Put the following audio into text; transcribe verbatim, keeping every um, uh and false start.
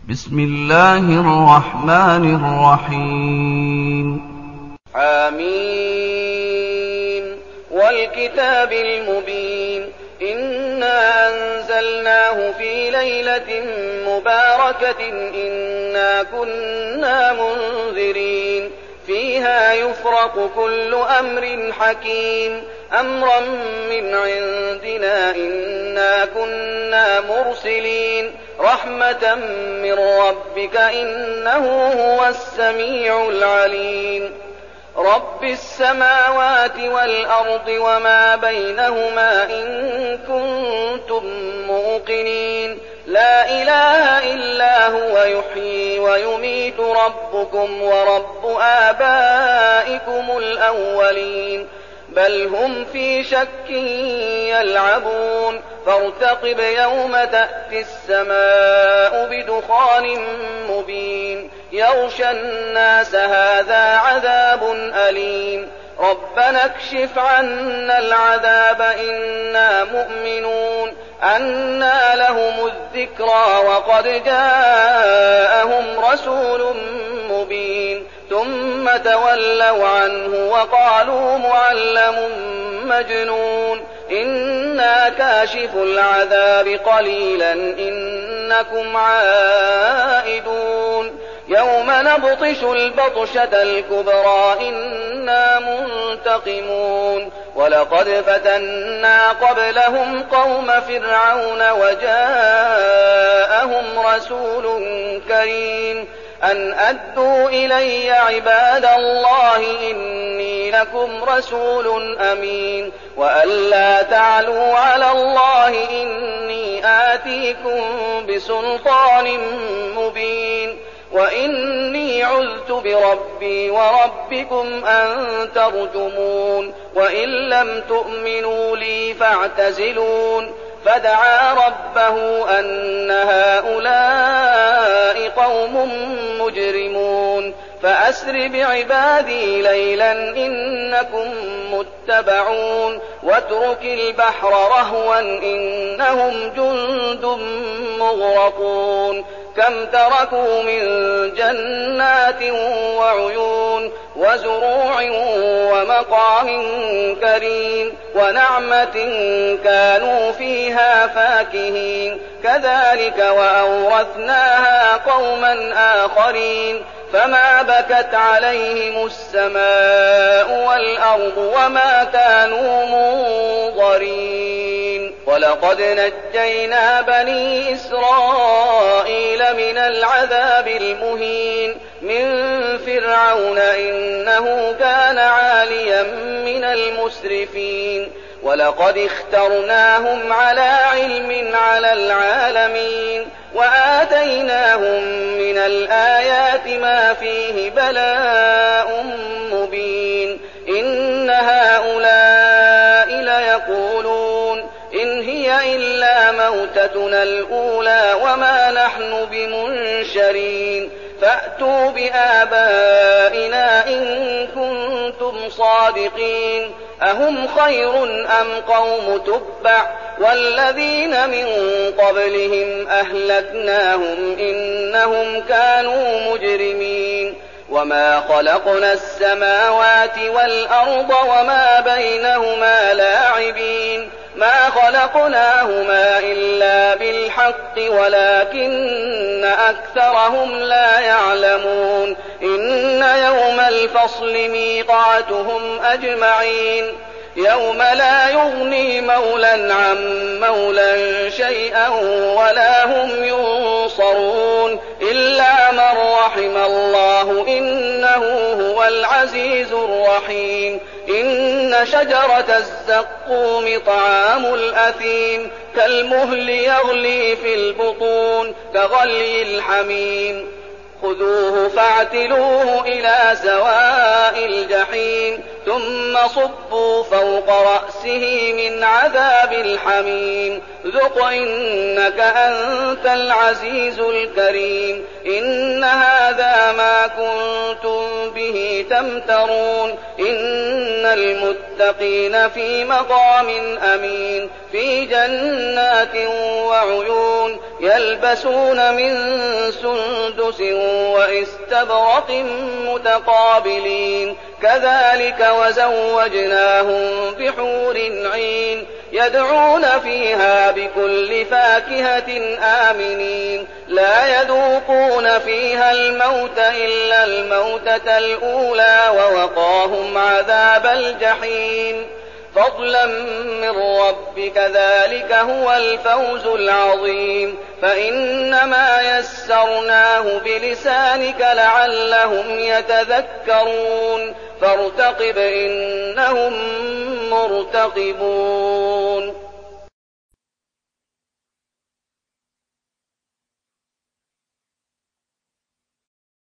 بسم الله الرحمن الرحيم. آمين. والكتاب المبين إنا أنزلناه في ليلة مباركة إنا كنا منذرين فيها يفرق كل أمر حكيم أمرا من عندنا إنا كنا مرسلين رحمة من ربك إنه هو السميع العليم. رب السماوات والأرض وما بينهما إن كنتم موقنين لا إله إلا هو يحيي ويميت ربكم ورب آبائكم الأولين بل هم في شك يلعبون فارتقب يوم تأتي السماء بدخان مبين يغشى الناس هذا عذاب أليم ربنا اكشف عنا العذاب إنا مؤمنون أنى لهم الذكرى وقد جاءهم رسول مبين ثم تولوا عنه وقالوا معلم مجنون إنا كاشف العذاب قليلا إنكم عائدون يوم نبطش البطشة الكبرى إنا منتقمون ولقد فتنا قبلهم قوم فرعون وجاءهم رسول كريم أن أدوا إلي عباد الله إني لكم رسول أمين وأن لا تعلوا على الله إني آتيكم بسلطان مبين وإني عذت بربي وربكم أن ترجمون وإن لم تؤمنوا لي فاعتزلون فدعا ربه أن هؤلاء قوم مجرمون فأسر بعبادي ليلا إنكم متبعون واترك البحر رهوا إنهم جند مغرقون كم تركوا من جنات وعيون وزروع ومقام كريم ونعمة كانوا فيها فاكهين كذلك وأورثناها قوما آخرين فما بكت عليهم السماء والأرض وما كانوا منظرين ولقد نجينا بني إسرائيل من العذاب المهين من فرعون إنه كان عاليا من المسرفين ولقد اخترناهم على علم على العالمين وآتيناهم من الآيات ما فيه بلاء مبين إن هؤلاء ليقولون إن هي إلا موتتنا الأولى وما نحن بمنشرين فأتوا بآبائنا إن كنتم صادقين أهم خير أم قوم تبع والذين من قبلهم أهلكناهم إنهم كانوا مجرمين وما خلقنا السماوات والأرض وما بينهما لاعبين ما خلقناهما إلا بالحق ولكن أكثرهم لا يعلمون إن يوم الفصل ميقاتهم أجمعين يوم لا يغني مولى عن مولى شيئا ولا هم ينصرون إلا من رحم الله إنه هو العزيز الرحيم إن شجرة الزقوم طعام الأثيم كالمهل يغلي في البطون كغلي الحميم خذوه فاعتلوه إلى سواء الجحيم ثم صبوا فوق رأسه من عذاب الحميم ذق إنك أنت العزيز الكريم إن هذا ما كنتم به تمترون إن المتقين في مقام أمين في جنات وعيون يلبسون من سندس وإستبرق متقابلين كذلك وزوجناهم بحور عين يدعون فيها بكل فاكهة آمنين لا يذوقون فيها الموت إلا الموتة الأولى ووقاهم عذاب الجحيم فضلا من ربك ذلك هو الفوز العظيم فإنما يسرناه بلسانك لعلهم يتذكرون فارتقب إنهم مرتقبون